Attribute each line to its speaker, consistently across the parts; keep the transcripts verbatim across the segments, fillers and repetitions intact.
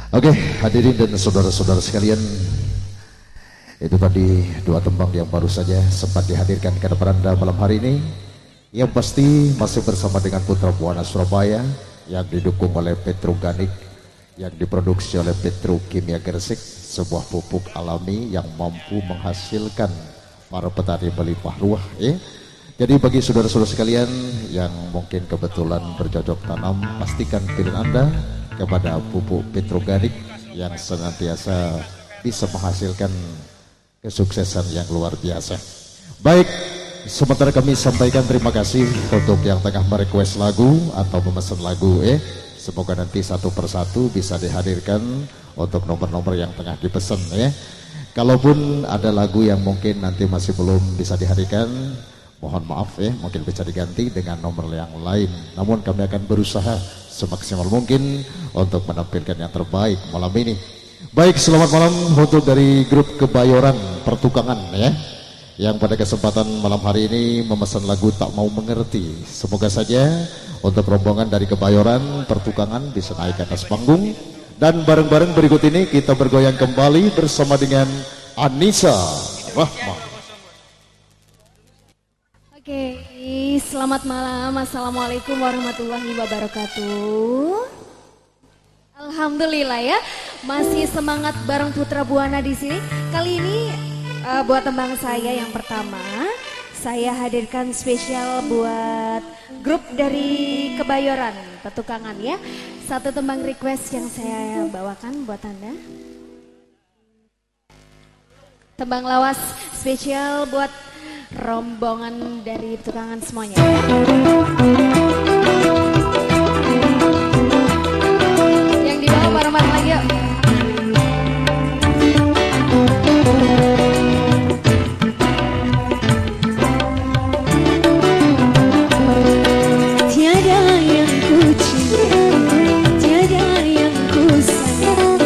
Speaker 1: Oke, hadirin dan saudara-saudara sekalian, itu tadi dua tembang yang baru saja sempat dihadirkan kepada Anda malam hari ini. Yang pasti masih bersama dengan Putra Buana Surabaya yang didukung oleh Petroganik, yang diproduksi oleh Petrokimia Gresik, sebuah pupuk alami yang mampu menghasilkan para petani berlimpah ruah. Ya. Jadi bagi saudara-saudara sekalian yang mungkin kebetulan bercocok tanam, pastikan pilihan Anda kepada pupuk Petroganik yang senantiasa bisa menghasilkan kesuksesan yang luar biasa. Baik, sementara kami sampaikan terima kasih untuk yang tengah merequest lagu atau memesan lagu. Eh, semoga nanti satu persatu bisa dihadirkan untuk nomor-nomor yang tengah dipesan. Ya. Kalaupun ada lagu yang mungkin nanti masih belum bisa dihadirkan, mohon maaf ya, mungkin bisa diganti dengan nomor yang lain. Namun kami akan berusaha semaksimal mungkin untuk menampilkan yang terbaik malam ini. Baik, selamat malam untuk dari grup Kebayoran Pertukangan ya, yang pada kesempatan malam hari ini memesan lagu Tak Mau Mengerti. Semoga saja untuk rombongan dari Kebayoran Pertukangan bisa naik ke atas panggung, dan bareng-bareng berikut ini kita bergoyang kembali bersama dengan Anissa Rahma.
Speaker 2: Oke, selamat malam. Assalamualaikum warahmatullahi wabarakatuh. Alhamdulillah ya, masih semangat bareng Putra Buana di sini. Kali ini uh, buat tembang saya yang pertama, saya hadirkan spesial buat grup dari Kebayoran Pertukangan ya. Satu tembang request yang saya bawakan buat Anda. Tembang lawas spesial buat rombongan dari Pertukangan semuanya. Yang di bawah bareng-bareng lagi yuk.
Speaker 3: Tiada yang ku cinta, tiada yang ku sayang,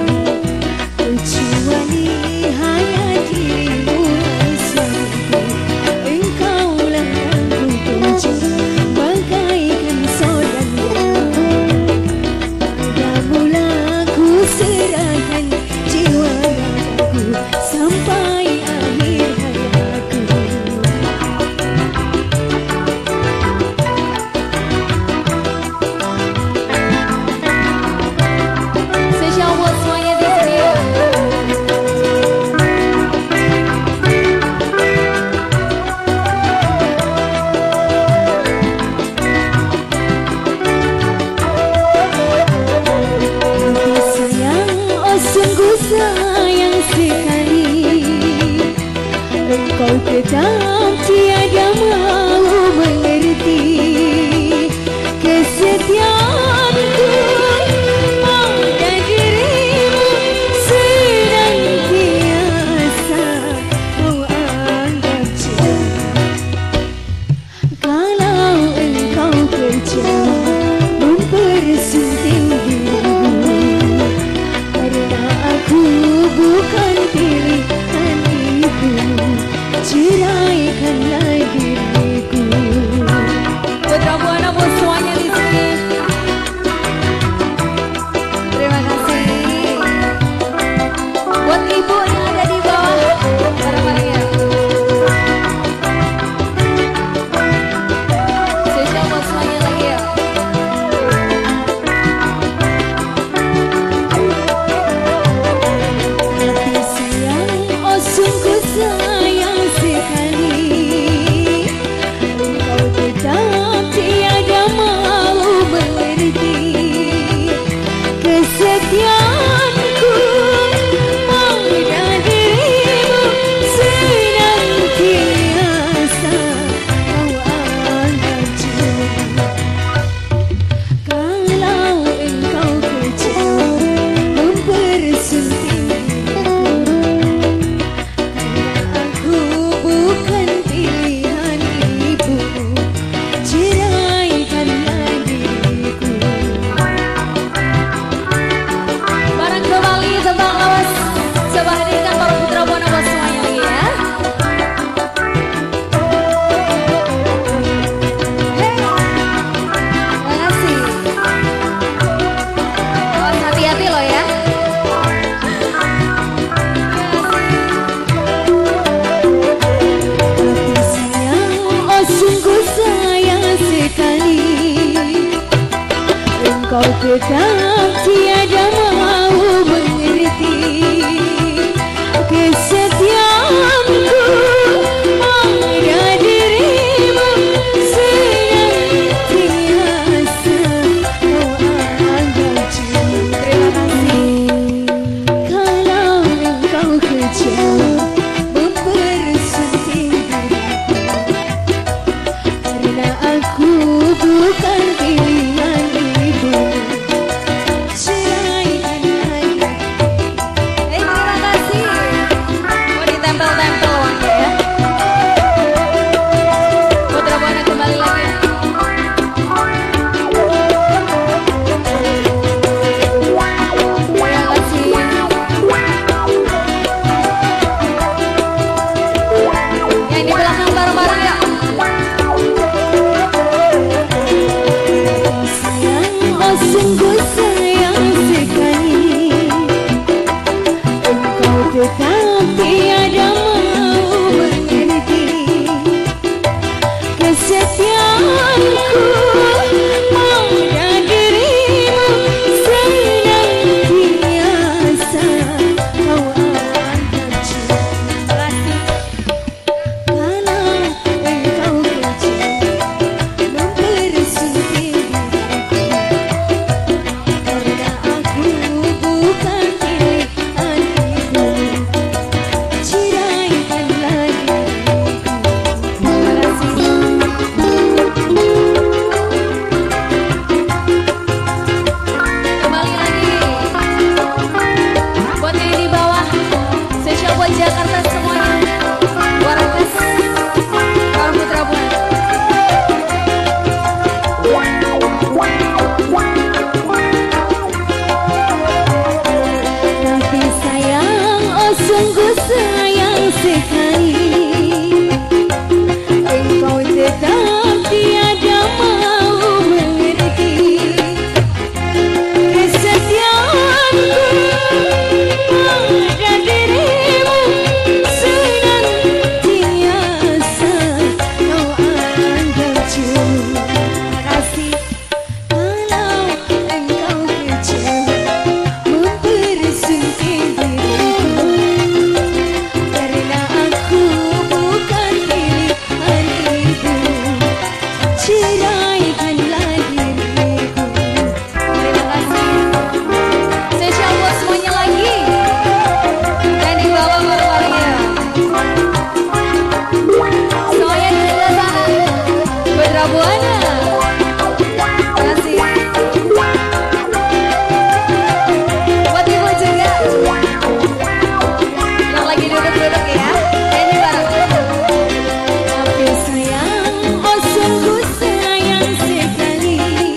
Speaker 3: kecuali hanya dirimu. Tetap tiada mau mengerti kesetiaanku pada dirimu, senantiasa kau anggap jauh. Kalau engkau kejam mempersunting dirimu, karena aku bukan pilihan itu, ceraikanlah diriku.
Speaker 2: Putra Buana buat semuanya di sini. Terima kasih. Buat ibu yang ada di bawah, bareng-bareng ya. Spesial buat semuanya lagi ya.
Speaker 3: Hati sayang, oh sungguh sayang sekali, engkau tetap tiada mau mengerti kesetiaanku pada dirimu, senantiasa kau anggap jauh. Kalau engkau kejam mempersunting bukan pilihan ibu, ceraikanlah diriku. tetap tiada mau mengerti kesetiaanku pada dirimu senantiasa kau anggap cuma. Terima kasih. Kalau engkau kecewa mempersunting diriku karena aku bukan pilihan ibu. Sungguh sayang sekali engkau tetap tiada mau mengerti kesetiaanku pada dirimu senantiasa kau anggap cuma. Kalau engkau kecewa mempersunting Jakarta semuanya, Warakas, Barang Putra Buana. Tapi sayang, oh sungguh sayang sekali engkau tetap tiada mau mengerti kesetiaanku pada dirimu senantiasa kau anggap cuma. Kasih. Kalau engkau kecewa mempersunting diriku karena aku bukan pilihan ibu. Ceraikanlah diriku. Terima kasih. Spesial buat semuanya lagi. Dan di bawah baru-barunya semuanya di sebelah sana Putra Buana. Terima kasih. Buat ibu juga yang lagi duduk-duduk ya. Ini bareng. Tapi sayang, oh sungguh sayang sekali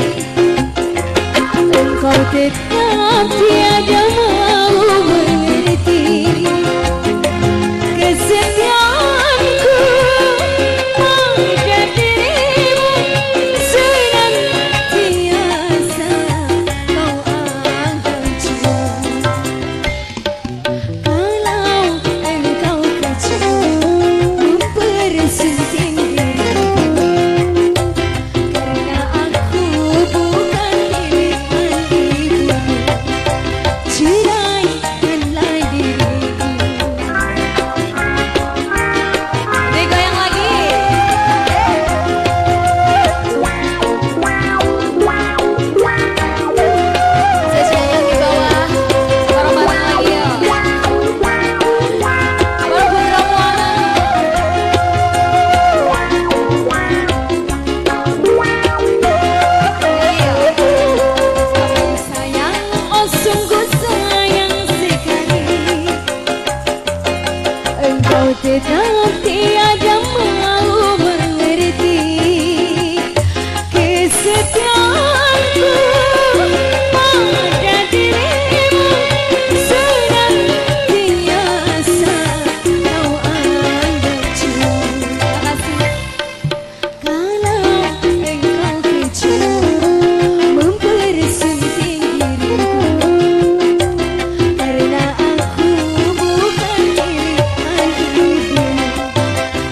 Speaker 3: engkau tetap tiada mau mengerti kesetiaanku pada dirimu senantiasa kau anggap cuma. Kalau engkau kecewa mempersunting diriku karena aku bukan pilihan ibu. Ceraikanlah diriku. Digoyang lagi. Spesial yang di bawah bareng-bareng lagi ya. Bareng Putra Buana. Tapi sayang, oh sungguh sayang sekali engkau tetap tiada mau mengerti kesetiaanku pada dirimu senantiasa kau anggap cuma. Kasih. Kalau engkau kecewa mempersunting diriku karena aku bukan pilihan ibu.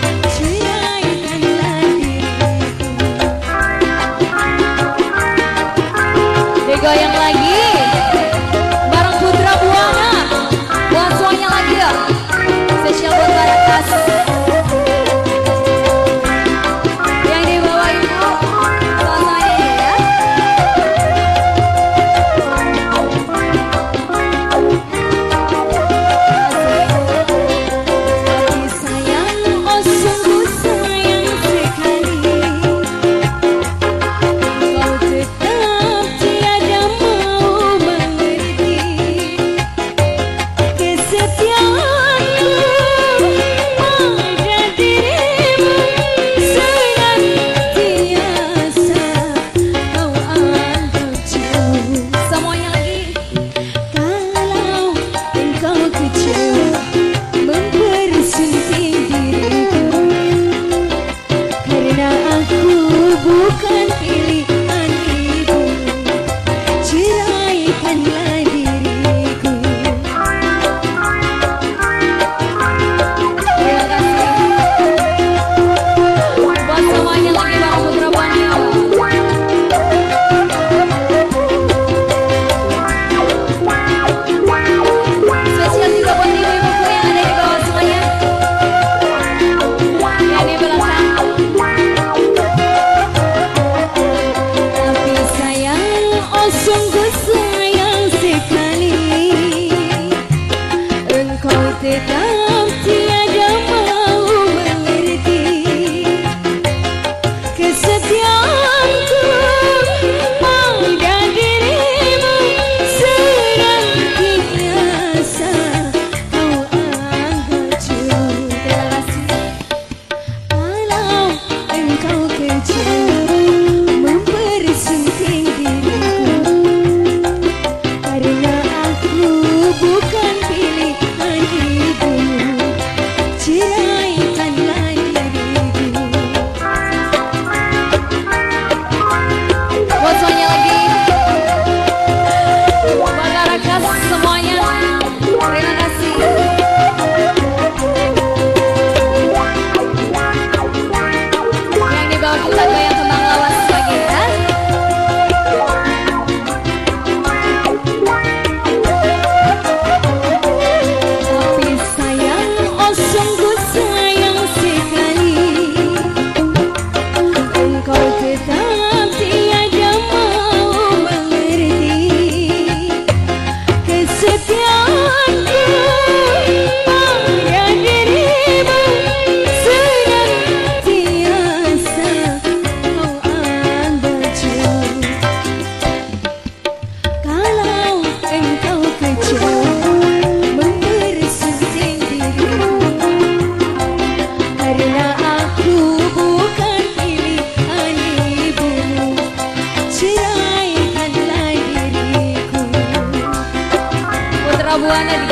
Speaker 2: Buana di